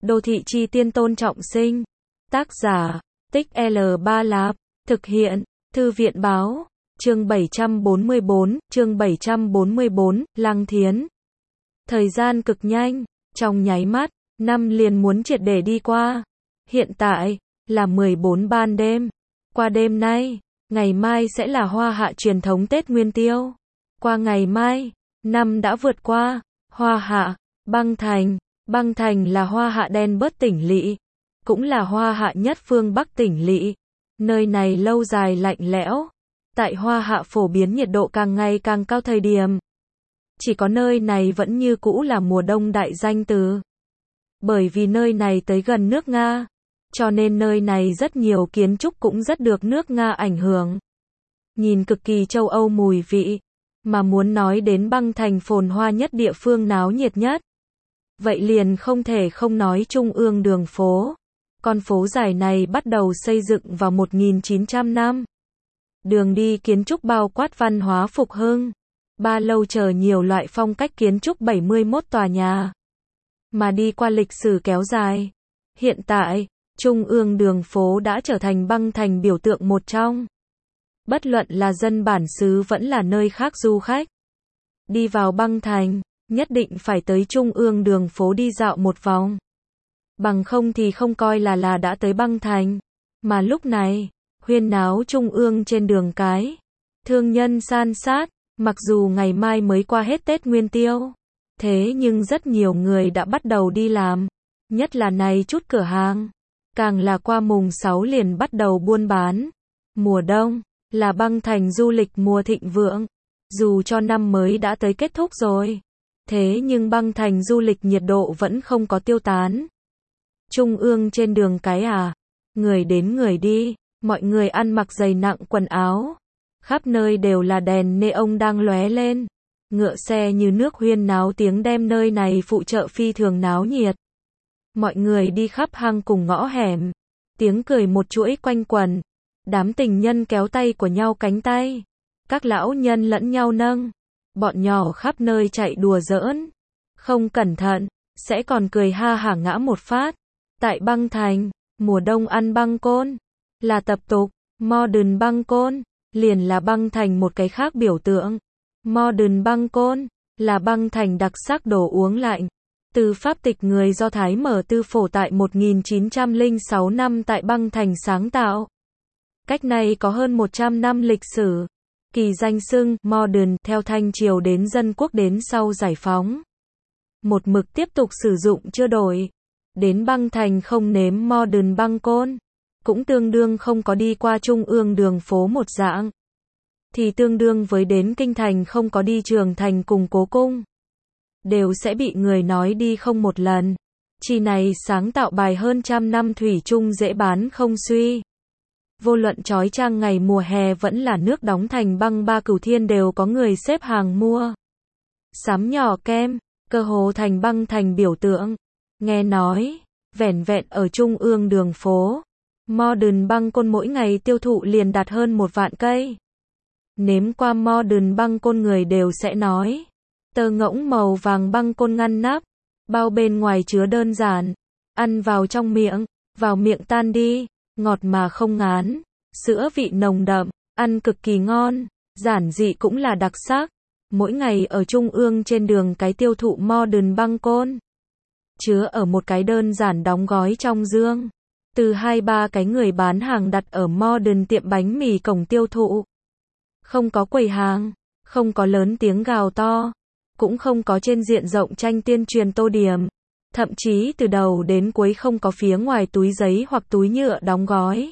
Đô thị chi tiên Tôn Trọng Sinh. Tác giả, Tích L3 Lạp. Thực hiện, Thư viện báo. Chương 744, Lăng Thiến. Thời gian cực nhanh, trong nháy mắt, năm liền muốn triệt để đi qua. Hiện tại, là 14 ban đêm. Qua đêm nay, ngày mai sẽ là hoa hạ truyền thống Tết Nguyên Tiêu. Qua ngày mai, năm đã vượt qua. Hoa hạ, Băng Thành. Băng Thành là hoa hạ đen bớt tỉnh lỵ, cũng là hoa hạ nhất phương Bắc tỉnh lỵ. Nơi này lâu dài lạnh lẽo. Tại hoa hạ phổ biến nhiệt độ càng ngày càng cao thời điểm. Chỉ có nơi này vẫn như cũ là mùa đông đại danh từ. Bởi vì nơi này tới gần nước Nga, cho nên nơi này rất nhiều kiến trúc cũng rất được nước Nga ảnh hưởng. Nhìn cực kỳ châu Âu mùi vị, mà muốn nói đến Băng Thành phồn hoa nhất địa phương náo nhiệt nhất. Vậy liền không thể không nói Trung ương đường phố. Con phố dài này bắt đầu xây dựng vào 1900 năm. Đường đi kiến trúc bao quát văn hóa phục hưng. Ba lâu chờ nhiều loại phong cách kiến trúc 71 tòa nhà. Mà đi qua lịch sử kéo dài. Hiện tại, Trung ương đường phố đã trở thành Băng Thành biểu tượng một trong. Bất luận là dân bản xứ vẫn là nơi khác du khách. Đi vào Băng Thành, nhất định phải tới Trung ương đường phố đi dạo một vòng. Bằng không thì không coi là đã tới Băng Thành. Mà lúc này, huyên náo Trung ương trên đường cái. Thương nhân san sát, mặc dù ngày mai mới qua hết Tết Nguyên Tiêu. Thế nhưng rất nhiều người đã bắt đầu đi làm. Nhất là này chút cửa hàng. Càng là qua mùng 6 liền bắt đầu buôn bán. Mùa đông, là Băng Thành du lịch mùa thịnh vượng. Dù cho năm mới đã tới kết thúc rồi. Thế nhưng Băng Thành du lịch nhiệt độ vẫn không có tiêu tán. Trung ương trên đường cái người đến người đi, mọi người ăn mặc dày nặng quần áo. Khắp nơi đều là đèn neon đang lóe lên. Ngựa xe như nước huyên náo tiếng đem nơi này phụ trợ phi thường náo nhiệt. Mọi người đi khắp hang cùng ngõ hẻm. Tiếng cười một chuỗi quanh quẩn. Đám tình nhân kéo tay của nhau cánh tay. Các lão nhân lẫn nhau nâng. Bọn nhỏ khắp nơi chạy đùa giỡn. Không cẩn thận, sẽ còn cười ha hả ngã một phát. Tại Băng Thành, mùa đông ăn băng côn. Là tập tục, modern băng côn. Liền là Băng Thành một cái khác biểu tượng. Modern băng côn, là Băng Thành đặc sắc đồ uống lạnh. Từ pháp tịch người Do Thái mở tư phổ tại 1906 năm tại Băng Thành sáng tạo. Cách này có hơn 100 năm lịch sử. Kỳ danh xưng modern theo Thanh Triều đến Dân Quốc đến sau giải phóng. Một mực tiếp tục sử dụng chưa đổi. Đến Băng Thành không nếm modern băng côn. Cũng tương đương không có đi qua Trung ương đường phố một dạng. Thì tương đương với đến Kinh Thành không có đi Trường Thành cùng Cố Cung. Đều sẽ bị người nói đi không một lần. Chi này sáng tạo bài hơn trăm năm thủy chung dễ bán không suy. Vô luận chói chang ngày mùa hè vẫn là nước đóng thành băng Ba Cửu Thiên đều có người xếp hàng mua. Sắm nhỏ kem, cơ hồ thành Băng Thành biểu tượng. Nghe nói, vẻn vẹn ở Trung ương đường phố. Modern băng côn mỗi ngày tiêu thụ liền đạt hơn 1 vạn cây. Nếm qua modern băng côn người đều sẽ nói. Tơ ngỗng màu vàng băng côn ngăn nắp. Bao bên ngoài chứa đơn giản. Ăn vào trong miệng, vào miệng tan đi. Ngọt mà không ngán. Sữa vị nồng đậm, ăn cực kỳ ngon. Giản dị cũng là đặc sắc. Mỗi ngày ở Trung ương trên đường cái tiêu thụ modern băng côn. Chứa ở một cái đơn giản đóng gói trong dương. Từ 2-3 cái người bán hàng đặt ở modern tiệm bánh mì cổng tiêu thụ. Không có quầy hàng, không có lớn tiếng gào to, cũng không có trên diện rộng tranh tuyên truyền tô điểm. Thậm chí từ đầu đến cuối không có phía ngoài túi giấy hoặc túi nhựa đóng gói.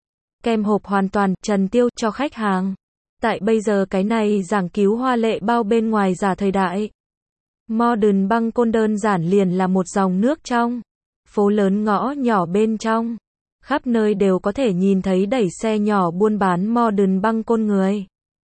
Kem hộp hoàn toàn trần tiêu cho khách hàng. Tại bây giờ cái này giảng cứu hoa lệ bao bên ngoài giả thời đại. Modern băng côn đơn giản liền là một dòng nước trong. Phố lớn ngõ nhỏ bên trong. Khắp nơi đều có thể nhìn thấy đẩy xe nhỏ buôn bán modern băng côn người.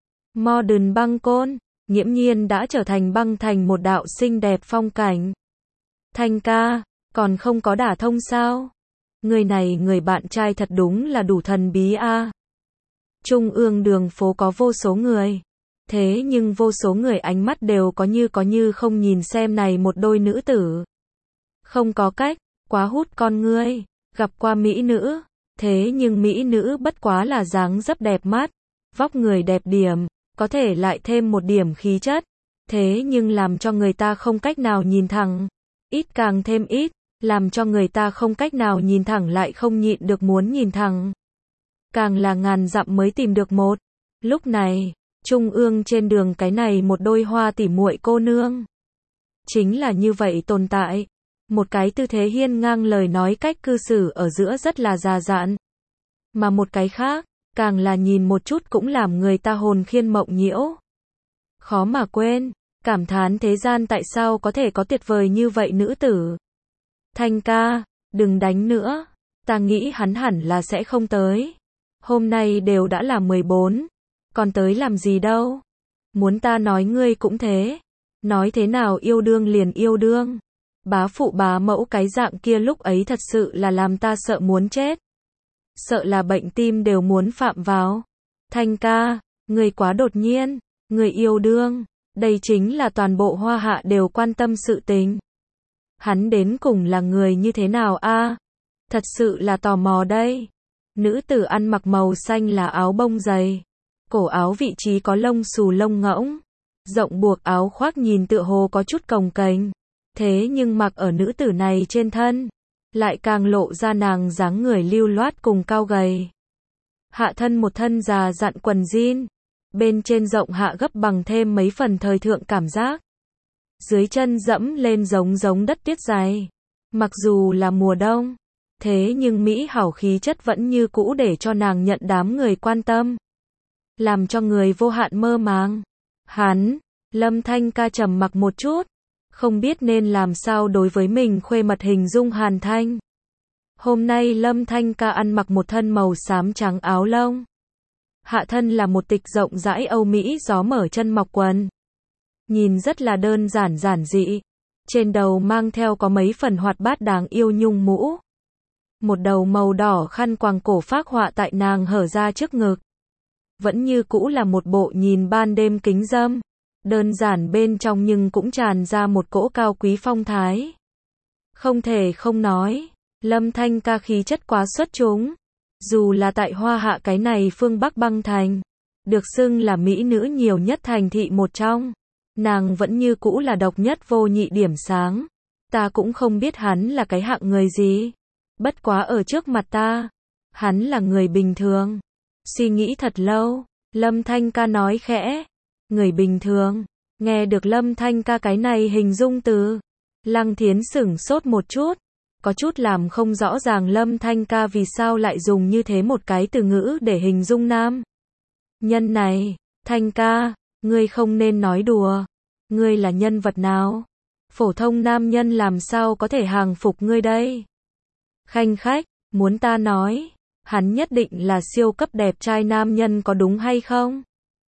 Modern băng côn, nghiễm nhiên đã trở thành Băng Thành một đạo xinh đẹp phong cảnh. Thanh ca, còn không có đả thông sao? Người này người bạn trai thật đúng là đủ thần bí a. Trung ương đường phố có vô số người. Thế nhưng vô số người ánh mắt đều có như không nhìn xem này một đôi nữ tử. Không có cách, quá hút con ngươi, gặp qua mỹ nữ, thế nhưng mỹ nữ bất quá là dáng dấp đẹp mắt, vóc người đẹp điểm, có thể lại thêm một điểm khí chất, thế nhưng làm cho người ta không cách nào nhìn thẳng, ít càng thêm ít, làm cho người ta không cách nào nhìn thẳng lại không nhịn được muốn nhìn thẳng. Càng là ngàn dặm mới tìm được một. Lúc này, trung ương trên đường cái này một đôi hoa tỉ muội cô nương. Chính là như vậy tồn tại. Một cái tư thế hiên ngang lời nói cách cư xử ở giữa rất là già dặn. Mà một cái khác, càng là nhìn một chút cũng làm người ta hồn khiên mộng nhiễu. Khó mà quên, cảm thán thế gian tại sao có thể có tuyệt vời như vậy nữ tử. Thanh ca, đừng đánh nữa, ta nghĩ hắn hẳn là sẽ không tới. Hôm nay đều đã là 14, còn tới làm gì đâu. Muốn ta nói ngươi cũng thế. Nói thế nào yêu đương liền yêu đương. Bá phụ bá mẫu cái dạng kia lúc ấy thật sự là làm ta sợ muốn chết. Sợ là bệnh tim đều muốn phạm vào. Thanh ca, ngươi quá đột nhiên, ngươi yêu đương, đây chính là toàn bộ Hoa Hạ đều quan tâm sự tình. Hắn đến cùng là người như thế nào a? Thật sự là tò mò đây. Nữ tử ăn mặc màu xanh là áo bông dày, cổ áo vị trí có lông xù lông ngỗng, rộng buộc áo khoác nhìn tựa hồ có chút cồng kềnh, thế nhưng mặc ở nữ tử này trên thân, lại càng lộ ra nàng dáng người lưu loát cùng cao gầy. Hạ thân một thân già dặn quần jean, bên trên rộng hạ gấp bằng thêm mấy phần thời thượng cảm giác. Dưới chân dẫm lên giống đất tuyết dày. Mặc dù là mùa đông, thế nhưng mỹ hảo khí chất vẫn như cũ để cho nàng nhận đám người quan tâm. Làm cho người vô hạn mơ màng. Hắn, Lâm Thanh ca trầm mặc một chút, không biết nên làm sao đối với mình khuê mật hình dung Hàn Thanh. Hôm nay Lâm Thanh ca ăn mặc một thân màu xám trắng áo lông. Hạ thân là một tịch rộng rãi Âu Mỹ gió mở chân mọc quần. Nhìn rất là đơn giản giản dị. Trên đầu mang theo có mấy phần hoạt bát đáng yêu nhung mũ. Một đầu màu đỏ khăn quàng cổ phác họa tại nàng hở ra trước ngực. Vẫn như cũ là một bộ nhìn ban đêm kính dâm. Đơn giản bên trong nhưng cũng tràn ra một cỗ cao quý phong thái. Không thể không nói, Lâm Thanh ca khí chất quá xuất chúng. Dù là tại Hoa Hạ cái này phương Bắc băng thành, được xưng là mỹ nữ nhiều nhất thành thị một trong, nàng vẫn như cũ là độc nhất vô nhị điểm sáng. Ta cũng không biết hắn là cái hạng người gì. Bất quá ở trước mặt ta, hắn là người bình thường. Suy nghĩ thật lâu, Lâm Thanh ca nói khẽ. Người bình thường. Nghe được Lâm Thanh ca cái này hình dung từ, Lăng Thiến sửng sốt một chút. Có chút làm không rõ ràng Lâm Thanh ca vì sao lại dùng như thế một cái từ ngữ để hình dung nam nhân này. Thanh ca, ngươi không nên nói đùa. Ngươi là nhân vật nào? Phổ thông nam nhân làm sao có thể hàng phục ngươi đây? Khanh khách, muốn ta nói, hắn nhất định là siêu cấp đẹp trai nam nhân có đúng hay không?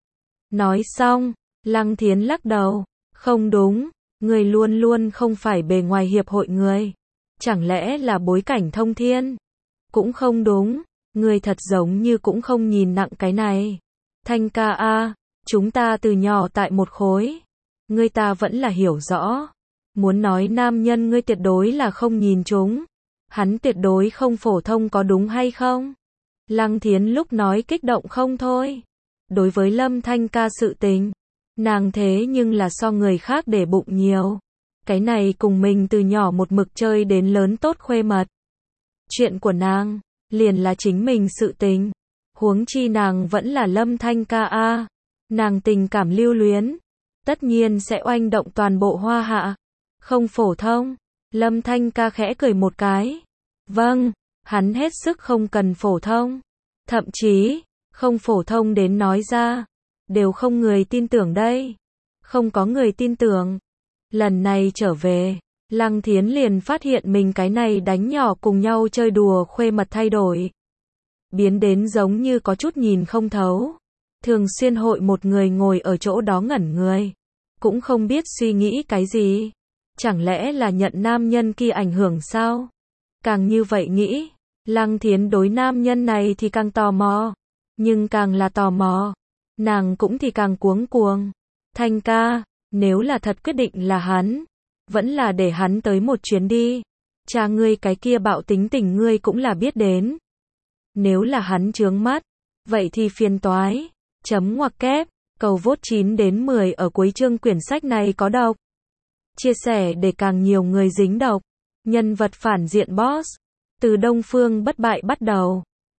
Nói xong, Lăng Thiến lắc đầu, không đúng, người luôn luôn không phải bề ngoài hiệp hội người. Chẳng lẽ là bối cảnh thông thiên? Cũng không đúng, người thật giống như cũng không nhìn nặng cái này. Thanh ca a, chúng ta từ nhỏ tại một khối. Ngươi ta vẫn là hiểu rõ. Muốn nói nam nhân ngươi tuyệt đối là không nhìn chúng. Hắn tuyệt đối không phổ thông có đúng hay không? Lăng Thiến lúc nói kích động không thôi. Đối với Lâm Thanh ca sự tình, nàng thế nhưng là so người khác để bụng nhiều. Cái này cùng mình từ nhỏ một mực chơi đến lớn tốt khuê mật. Chuyện của nàng, liền là chính mình sự tình. Huống chi nàng vẫn là Lâm Thanh ca a. Nàng tình cảm lưu luyến, tất nhiên sẽ oanh động toàn bộ Hoa Hạ. Không phổ thông. Lâm Thanh ca khẽ cười một cái. Vâng, hắn hết sức không cần phổ thông. Thậm chí, không phổ thông đến nói ra, đều không người tin tưởng đây. Không có người tin tưởng. Lần này trở về, Lăng Thiến liền phát hiện mình cái này đánh nhỏ cùng nhau chơi đùa khuê mật thay đổi. Biến đến giống như có chút nhìn không thấu. Thường xuyên hội một người ngồi ở chỗ đó ngẩn người. Cũng không biết suy nghĩ cái gì. Chẳng lẽ là nhận nam nhân kia ảnh hưởng sao? Càng như vậy nghĩ, Lăng Thiến đối nam nhân này thì càng tò mò. Nhưng càng là tò mò, nàng cũng thì càng cuống cuồng. Thanh ca, nếu là thật quyết định là hắn, vẫn là để hắn tới một chuyến đi. Cha ngươi cái kia bạo tính tình ngươi cũng là biết đến. Nếu là hắn chướng mắt, vậy thì phiền toái. Chấm ngoặc kép, cầu vote 9 đến 10 ở cuối chương quyển sách này có độc. Chia sẻ để càng nhiều người dính độc. Nhân vật phản diện boss. Từ Đông Phương bất bại bắt đầu.